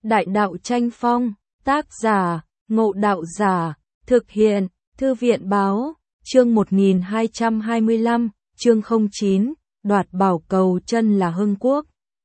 Đại đạo tranh phong, tác giả, Ngộ Đạo Giả, thực hiện, Thư viện báo, chương 1225, chương 09, đoạt bảo cầu chân là Hưng Quốc.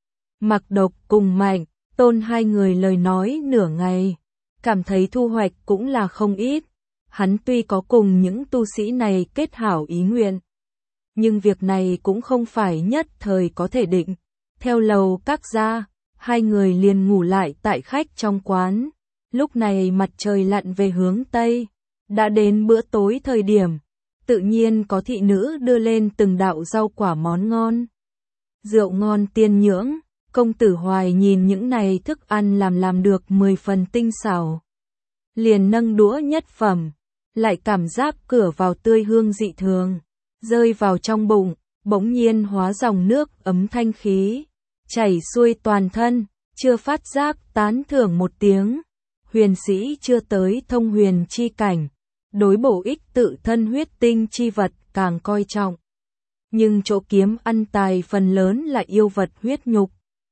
Mặc Độc cùng Mạnh, Tôn hai người lời nói nửa ngày, cảm thấy thu hoạch cũng là không ít. Hắn tuy có cùng những tu sĩ này kết hảo ý nguyện, nhưng việc này cũng không phải nhất thời có thể định. Theo lầu các gia, hai người liền ngủ lại tại khách trong quán. Lúc này mặt trời lặn về hướng Tây, đã đến bữa tối thời điểm, tự nhiên có thị nữ đưa lên từng đạo rau quả món ngon. Rượu ngon tiên nhưỡng, công tử Hoài nhìn những này thức ăn làm được 10 phần tinh xảo. Liền nâng đũa nhất phẩm, lại cảm giác cửa vào tươi hương dị thường, rơi vào trong bụng, bỗng nhiên hóa dòng nước ấm thanh khí, chảy xuôi toàn thân, chưa phát giác tán thưởng một tiếng. Huyền sĩ chưa tới thông huyền chi cảnh, đối bổ ích tự thân huyết tinh chi vật càng coi trọng. Nhưng chỗ kiếm ăn tài phần lớn là yêu vật huyết nhục.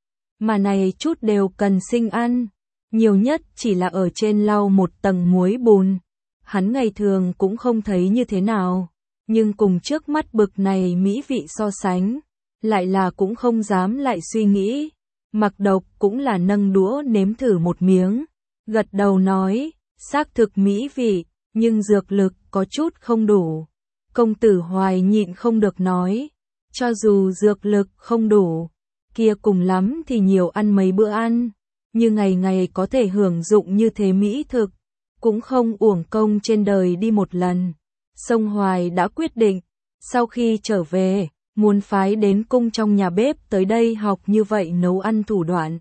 Mà này chút đều cần sinh ăn, nhiều nhất chỉ là ở trên lau một tầng muối bùn. Hắn ngày thường cũng không thấy như thế nào, nhưng cùng trước mắt bực này mỹ vị so sánh, lại là cũng không dám lại suy nghĩ. Mặc Độc cũng là nâng đũa nếm thử một miếng, gật đầu nói, xác thực mỹ vị, nhưng dược lực có chút không đủ. Công tử Hoài nhịn không được nói, cho dù dược lực không đủ, kia cùng lắm thì nhiều ăn mấy bữa ăn, như ngày ngày có thể hưởng dụng như thế mỹ thực, cũng không uổng công trên đời đi một lần. Sông Hoài đã quyết định, sau khi trở về, muốn phái đến cung trong nhà bếp tới đây học như vậy nấu ăn thủ đoạn.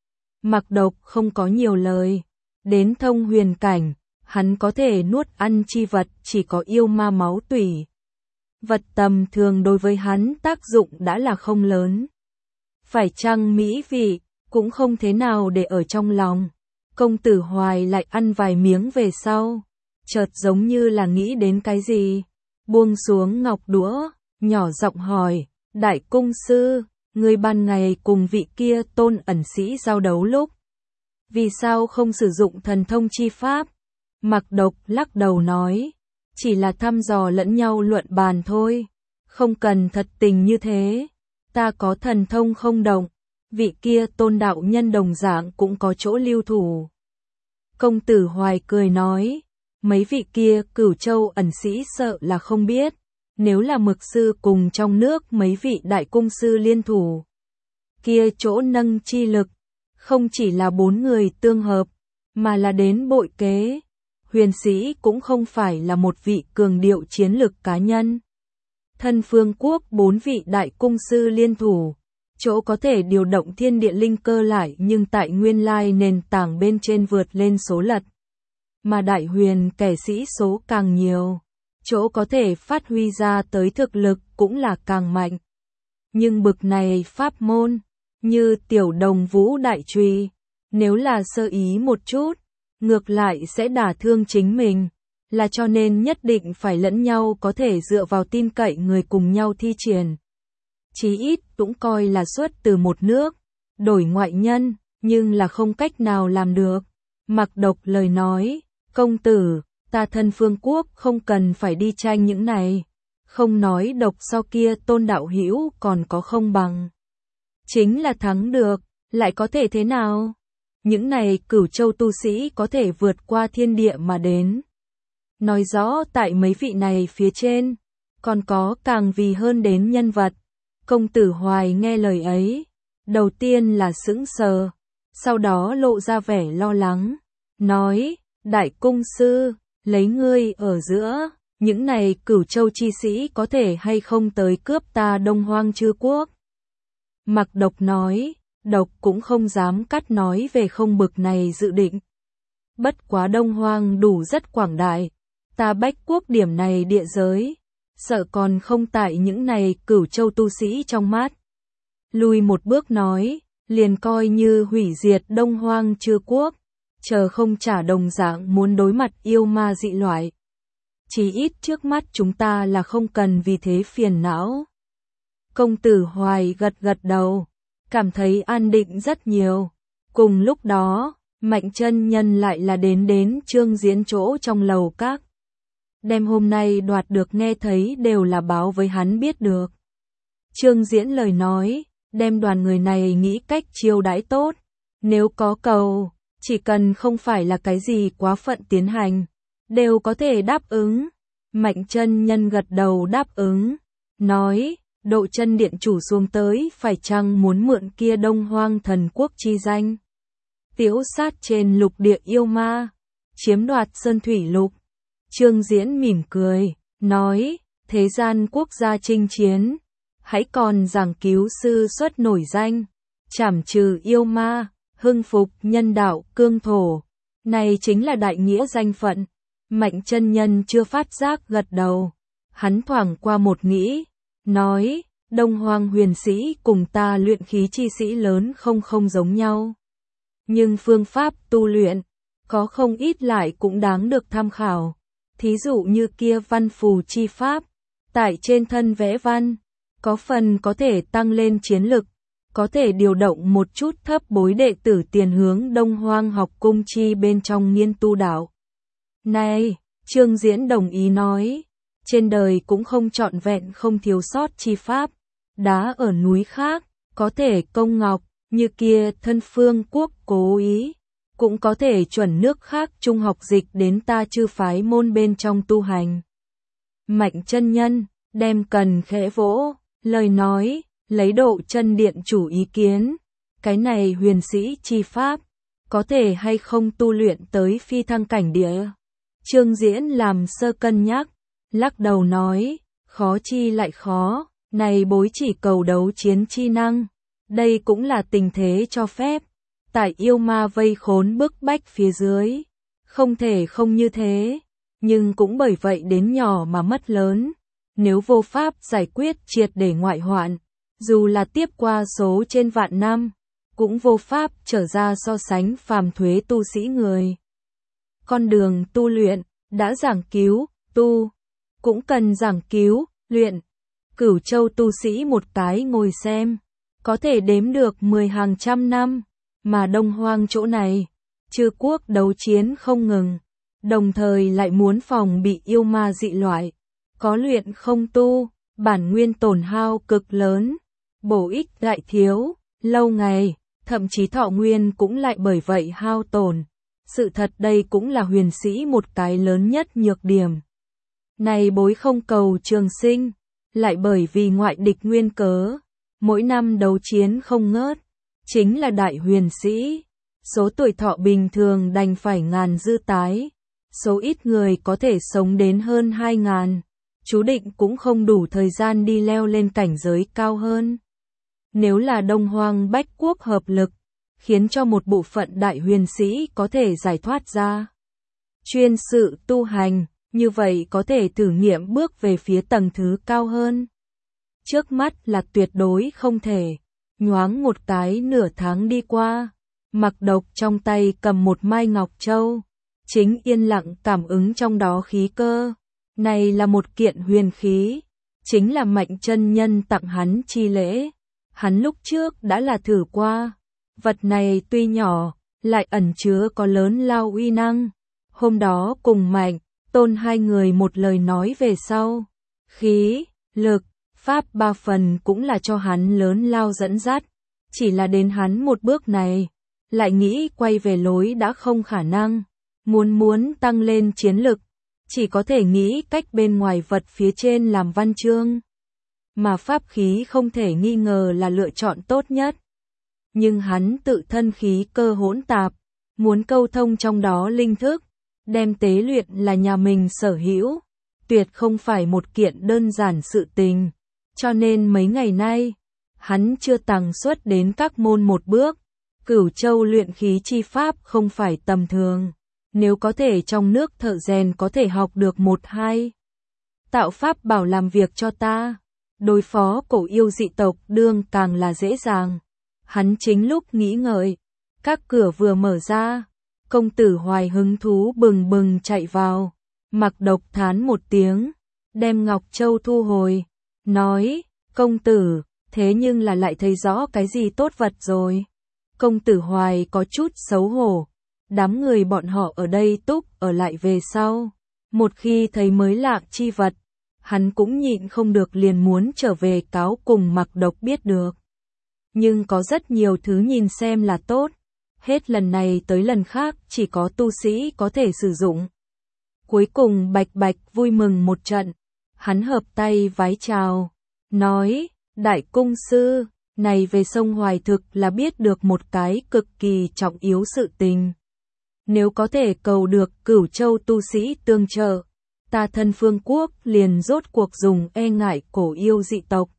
Mặc Độc không có nhiều lời, đến thông huyền cảnh, hắn có thể nuốt ăn chi vật chỉ có yêu ma máu tủy. Vật tầm thường đối với hắn tác dụng đã là không lớn. Phải chăng mỹ vị, cũng không thế nào để ở trong lòng. Công tử Hoài lại ăn vài miếng về sau, chợt giống như là nghĩ đến cái gì, buông xuống ngọc đũa, nhỏ giọng hỏi, đại cung sư, người ban ngày cùng vị kia Tôn ẩn sĩ giao đấu lúc, vì sao không sử dụng thần thông chi pháp? Mặc Độc lắc đầu nói, chỉ là thăm dò lẫn nhau luận bàn thôi, không cần thật tình như thế. Ta có thần thông không động, vị kia Tôn đạo nhân đồng dạng cũng có chỗ lưu thủ. Công tử Hoài cười nói, mấy vị kia Cửu Châu ẩn sĩ sợ là không biết, nếu là mực sư cùng trong nước mấy vị đại cung sư liên thủ, kia chỗ nâng chi lực, không chỉ là 4 người tương hợp, mà là đến bội kế. Huyền sĩ cũng không phải là một vị cường điệu chiến lực cá nhân. Thân phương quốc 4 vị đại cung sư liên thủ, chỗ có thể điều động thiên địa linh cơ lại nhưng tại nguyên lai nền tảng bên trên vượt lên số lật. Mà đại huyền kẻ sĩ số càng nhiều, chỗ có thể phát huy ra tới thực lực cũng là càng mạnh. Nhưng bực này pháp môn, như Tiểu Đồng Vũ đại truy, nếu là sơ ý một chút, ngược lại sẽ đả thương chính mình, là cho nên nhất định phải lẫn nhau có thể dựa vào tin cậy người cùng nhau thi triển. Chí ít cũng coi là xuất từ một nước, đổi ngoại nhân, nhưng là không cách nào làm được. Mặc Độc lời nói, công tử, ta thân phương quốc không cần phải đi tranh những này, không nói Độc sau kia Tôn đạo hữu còn có không bằng. Chính là thắng được, lại có thể thế nào? Những này Cửu Châu tu sĩ có thể vượt qua thiên địa mà đến. Nói rõ tại mấy vị này phía trên, còn có càng vì hơn đến nhân vật. Công tử Hoài nghe lời ấy, đầu tiên là sững sờ, sau đó lộ ra vẻ lo lắng, nói, đại cung sư, lấy ngươi ở giữa, những này Cửu Châu chi sĩ có thể hay không tới cướp ta Đông Hoang Chư Quốc. Mặc Độc nói, Độc cũng không dám cắt nói về không bực này dự định. Bất quá Đông Hoang đủ rất quảng đại, ta Bách Quốc điểm này địa giới, sợ còn không tại những này Cửu Châu tu sĩ trong mắt. Lùi một bước nói, liền coi như hủy diệt Đông Hoang Chư Quốc, chờ không trả đồng dạng muốn đối mặt yêu ma dị loại. Chỉ ít trước mắt chúng ta là không cần vì thế phiền não. Công tử Hoài gật gật đầu, cảm thấy an định rất nhiều. Cùng lúc đó, Mạnh chân nhân lại là đến Trương Diễn chỗ trong lầu các. Đêm hôm nay đoạt được nghe thấy đều là báo với hắn biết được. Trương Diễn lời nói, đem đoàn người này nghĩ cách chiêu đãi tốt. Nếu có cầu, chỉ cần không phải là cái gì quá phận tiến hành, đều có thể đáp ứng. Mạnh chân nhân gật đầu đáp ứng, nói, Độ Chân điện chủ xuống tới phải chăng muốn mượn kia Đông Hoang thần quốc chi danh. Tiễu sát trên lục địa yêu ma, chiếm đoạt sơn thủy lục. Trương Diễn mỉm cười, nói, thế gian quốc gia chinh chiến, hãy còn giảng cứu sư xuất nổi danh, trảm trừ yêu ma, hưng phục nhân đạo cương thổ. Này chính là đại nghĩa danh phận. Mạnh chân nhân chưa phát giác gật đầu. Hắn thoảng qua một nghĩ, nói, Đông Hoang huyền sĩ cùng ta luyện khí chi sĩ lớn không giống nhau. Nhưng phương pháp tu luyện, có không ít lại cũng đáng được tham khảo. Thí dụ như kia văn phù chi pháp, tại trên thân vẽ văn, có phần có thể tăng lên chiến lực, có thể điều động một chút thấp bối đệ tử tiền hướng Đông Hoang học cung chi bên trong nghiên tu đạo. Này, Trương Diễn đồng ý nói, trên đời cũng không trọn vẹn không thiếu sót chi pháp, đá ở núi khác, có thể công ngọc, như kia thân phương quốc cố ý, cũng có thể chuẩn nước khác trung học dịch đến ta chư phái môn bên trong tu hành. Mạnh chân nhân, đem cần khẽ vỗ, lời nói, lấy Độ Chân điện chủ ý kiến, cái này huyền sĩ chi pháp, có thể hay không tu luyện tới phi thăng cảnh địa. Trương Diễn làm sơ cân nhắc, lắc đầu nói, khó chi lại khó, này bối chỉ cầu đấu chiến chi năng, đây cũng là tình thế cho phép, tại yêu ma vây khốn bức bách phía dưới, không thể không như thế, nhưng cũng bởi vậy đến nhỏ mà mất lớn, nếu vô pháp giải quyết triệt để ngoại hoạn, dù là tiếp qua số trên vạn năm, cũng vô pháp trở ra so sánh phàm thuế tu sĩ người. Con đường tu luyện, đã giảng cứu, tu, cũng cần giảng cứu, luyện. Cửu Châu tu sĩ một cái ngồi xem, có thể đếm được 10 hàng trăm năm, mà Đông Hoang chỗ này, chư quốc đấu chiến không ngừng, đồng thời lại muốn phòng bị yêu ma dị loại, có luyện không tu, bản nguyên tổn hao cực lớn, bổ ích lại thiếu, lâu ngày, thậm chí thọ nguyên cũng lại bởi vậy hao tổn. Sự thật đây cũng là huyền sĩ một cái lớn nhất nhược điểm. Này bối không cầu trường sinh, lại bởi vì ngoại địch nguyên cớ, mỗi năm đấu chiến không ngớt, chính là đại huyền sĩ. Số tuổi thọ bình thường đành phải ngàn dư tái, số ít người có thể sống đến hơn 2000, chú định cũng không đủ thời gian đi leo lên cảnh giới cao hơn. Nếu là Đông Hoang bách quốc hợp lực, khiến cho một bộ phận đại huyền sĩ có thể giải thoát ra chuyên sự tu hành, như vậy có thể thử nghiệm bước về phía tầng thứ cao hơn. Trước mắt là tuyệt đối không thể. Nhoáng một cái nửa tháng đi qua, Mặc Độc trong tay cầm một mai ngọc châu, chính yên lặng cảm ứng trong đó khí cơ. Này là một kiện huyền khí, chính là Mạnh chân nhân tặng hắn chi lễ. Hắn lúc trước đã là thử qua. Vật này tuy nhỏ, lại ẩn chứa có lớn lao uy năng. Hôm đó cùng Mạnh, Tôn hai người một lời nói về sau. Khí, lực, pháp ba phần cũng là cho hắn lớn lao dẫn dắt. Chỉ là đến hắn một bước này, lại nghĩ quay về lối đã không khả năng. Muốn tăng lên chiến lực, chỉ có thể nghĩ cách bên ngoài vật phía trên làm văn chương. Mà pháp khí không thể nghi ngờ là lựa chọn tốt nhất. Nhưng hắn tự thân khí cơ hỗn tạp, muốn câu thông trong đó linh thức, đem tế luyện là nhà mình sở hữu, tuyệt không phải một kiện đơn giản sự tình. Cho nên mấy ngày nay, hắn chưa tăng xuất đến các môn một bước. Cửu Châu luyện khí chi pháp không phải tầm thường, nếu có thể trong nước thợ rèn có thể học được một hai. Tạo pháp bảo làm việc cho ta, đối phó cổ yêu dị tộc đương càng là dễ dàng. Hắn chính lúc nghĩ ngợi, các cửa vừa mở ra, công tử Hoài hứng thú bừng bừng chạy vào, Mặc Độc thán một tiếng, đem Ngọc Châu thu hồi, nói, công tử, thế nhưng là lại thấy rõ cái gì tốt vật rồi. Công tử Hoài có chút xấu hổ. Đám người bọn họ ở đây túc ở lại về sau. Một khi thấy mới lạ chi vật, hắn cũng nhịn không được liền muốn trở về cáo cùng Mạc Độc biết được. Nhưng có rất nhiều thứ nhìn xem là tốt. Hết lần này tới lần khác chỉ có tu sĩ có thể sử dụng. Cuối cùng Bạch Bạch vui mừng một trận. Hắn hợp tay vái chào. Nói, đại cung sư, này về sông Hoài thực là biết được một cái cực kỳ trọng yếu sự tình. Nếu có thể cầu được Cửu Châu tu sĩ tương trợ, ta thân Phương Quốc liền rốt cuộc dùng e ngại cổ yêu dị tộc.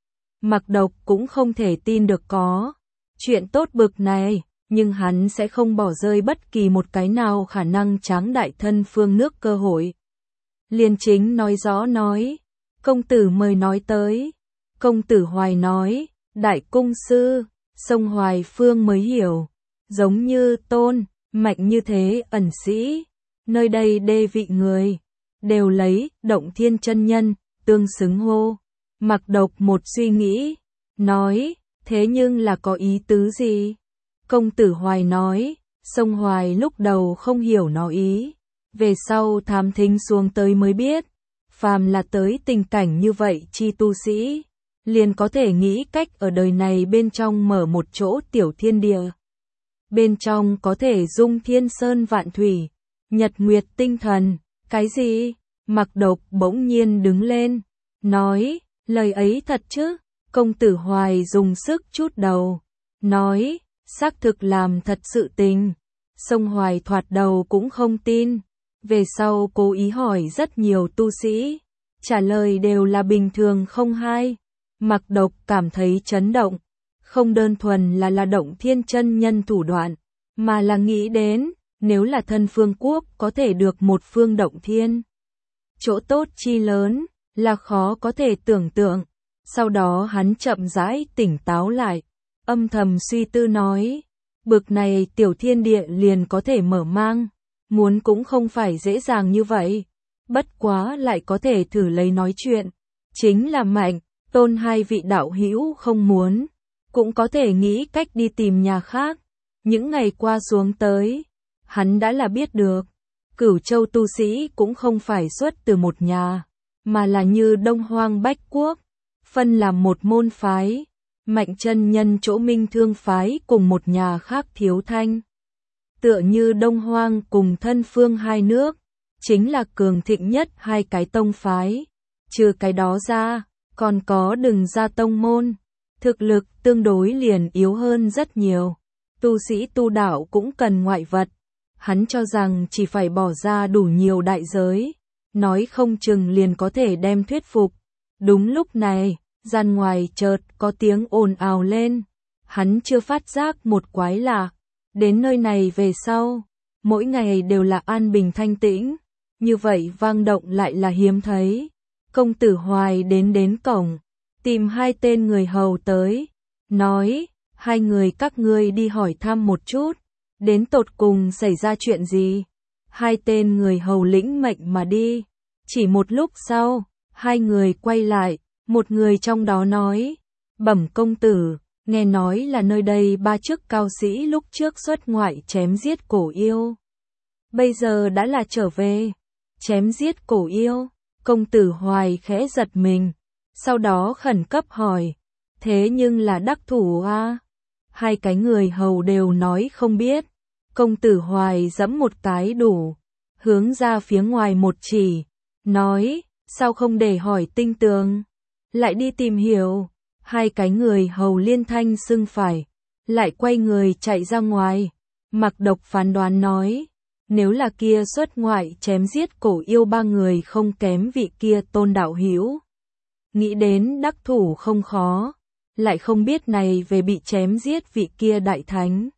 Mạc Độc cũng không thể tin được có chuyện tốt bực này, nhưng hắn sẽ không bỏ rơi bất kỳ một cái nào khả năng tráng đại thân phương nước cơ hội. Liên Chính nói rõ nói, công tử mời nói tới. Công tử Hoài nói, đại cung sư, sông Hoài phương mới hiểu, giống như Tôn, Mạnh như thế ẩn sĩ, nơi đây đê vị người, đều lấy Động Thiên chân nhân, tương xứng hô. Mạc Độc một suy nghĩ, nói, thế nhưng là có ý tứ gì? Công tử Hoài nói, sông Hoài lúc đầu không hiểu nó ý, về sau thám thính xuống tới mới biết, phàm là tới tình cảnh như vậy chi tu sĩ, liền có thể nghĩ cách ở đời này bên trong mở một chỗ tiểu thiên địa. Bên trong có thể dung thiên sơn vạn thủy, nhật nguyệt tinh thần, cái gì? Mạc Độc bỗng nhiên đứng lên, nói, lời ấy thật chứ? Công tử Hoài dùng sức chút đầu, nói, xác thực làm thật sự tình. Sông Hoài thoạt đầu cũng không tin, về sau cố ý hỏi rất nhiều tu sĩ, trả lời đều là bình thường không hay. Mạc Độc cảm thấy chấn động, không đơn thuần là Động Thiên chân nhân thủ đoạn, mà là nghĩ đến, nếu là thân Phương Quốc có thể được một phương Động Thiên. Chỗ tốt chi lớn, là khó có thể tưởng tượng. Sau đó hắn chậm rãi tỉnh táo lại, âm thầm suy tư nói, bực này tiểu thiên địa liền có thể mở mang, muốn cũng không phải dễ dàng như vậy, bất quá lại có thể thử lấy nói chuyện, chính là Mạnh, Tôn hai vị đạo hữu không muốn, cũng có thể nghĩ cách đi tìm nhà khác. Những ngày qua xuống tới, hắn đã là biết được, Cửu Châu tu sĩ cũng không phải xuất từ một nhà, mà là như Đông Hoang Bách Quốc, phân làm một môn phái, Mạnh chân nhân chỗ Minh Thương phái cùng một nhà khác Thiếu Thanh. Tựa như Đông Hoang cùng Thân Phương hai nước, chính là cường thịnh nhất hai cái tông phái, trừ cái đó ra, còn có Đừng Gia tông môn, thực lực tương đối liền yếu hơn rất nhiều, tu sĩ tu đạo cũng cần ngoại vật, hắn cho rằng chỉ phải bỏ ra đủ nhiều đại giới, nói không chừng liền có thể đem thuyết phục. Đúng lúc này, gian ngoài chợt có tiếng ồn ào lên, hắn chưa phát giác một quái lạ, đến nơi này về sau, mỗi ngày đều là an bình thanh tĩnh, như vậy vang động lại là hiếm thấy. Công tử Hoài đến cổng, tìm hai tên người hầu tới, nói, hai người các ngươi đi hỏi thăm một chút, đến tột cùng xảy ra chuyện gì. Hai tên người hầu lĩnh mệnh mà đi, chỉ một lúc sau, hai người quay lại, một người trong đó nói, bẩm công tử, nghe nói là nơi đây ba chức cao sĩ lúc trước xuất ngoại chém giết cổ yêu, bây giờ đã là trở về, chém giết cổ yêu. Công tử Hoài khẽ giật mình, sau đó khẩn cấp hỏi, thế nhưng là đắc thủ à? Hai cái người hầu đều nói không biết. Công tử Hoài giẫm một cái đủ, hướng ra phía ngoài một chỉ, nói, sao không để hỏi tinh tường, lại đi tìm hiểu. Hai cái người hầu liên thanh xưng phải, lại quay người chạy ra ngoài. Mạc Độc phán đoán nói, nếu là kia xuất ngoại chém giết cổ yêu ba người không kém vị kia Tôn đạo hữu, nghĩ đến đắc thủ không khó, lại không biết này về bị chém giết vị kia đại thánh.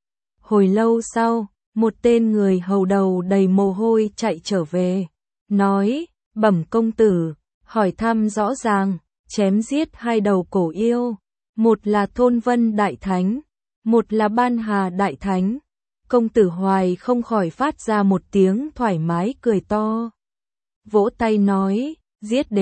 Hồi lâu sau, một tên người hầu đầu đầy mồ hôi chạy trở về, nói, bẩm công tử, hỏi thăm rõ ràng, chém giết hai đầu cổ yêu, một là Thôn Vân đại thánh, một là Ban Hà đại thánh. Công tử Hoài không khỏi phát ra một tiếng thoải mái cười to, vỗ tay nói, giết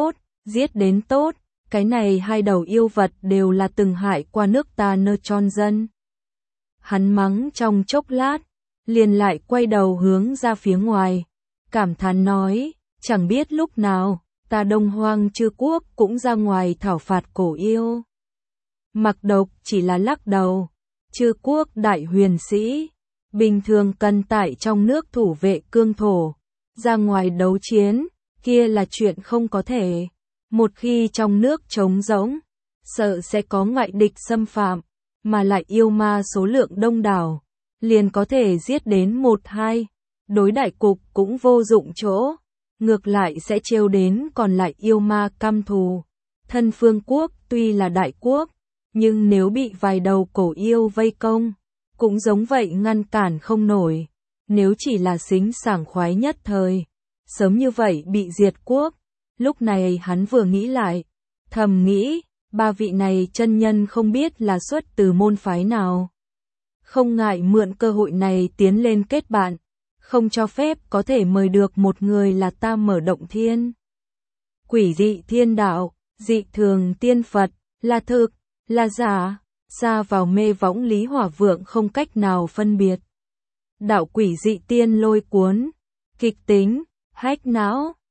đến tốt, cái này hai đầu yêu vật đều là từng hại qua nước ta nơ tròn dân. Hắn mắng trong chốc lát, liền lại quay đầu hướng ra phía ngoài, cảm thán nói, chẳng biết lúc nào, ta Đông Hoang Chư Quốc cũng ra ngoài thảo phạt cổ yêu. Mặc Độc chỉ là lắc đầu, Chư Quốc đại huyền sĩ, bình thường cần tại trong nước thủ vệ cương thổ, ra ngoài đấu chiến, kia là chuyện không có thể. Một khi trong nước trống rỗng, sợ sẽ có ngoại địch xâm phạm, mà lại yêu ma số lượng đông đảo, liền có thể giết đến 1-2, đối đại cục cũng vô dụng chỗ, ngược lại sẽ trêu đến còn lại yêu ma căm thù. Thân Phương Quốc tuy là đại quốc, nhưng nếu bị vài đầu cổ yêu vây công, cũng giống vậy ngăn cản không nổi. Nếu chỉ là xính sảng khoái nhất thời, sớm như vậy bị diệt quốc. Lúc này hắn vừa nghĩ lại, thầm nghĩ, ba vị này chân nhân không biết là xuất từ môn phái nào. Không ngại mượn cơ hội này tiến lên kết bạn, không cho phép có thể mời được một người là Tam Mở Động Thiên. Quỷ dị thiên đạo, dị thường tiên Phật, là thực, là giả, xa vào mê võng Lý Hỏa Vượng không cách nào phân biệt. Đạo quỷ dị tiên lôi cuốn, kịch tính, hách não.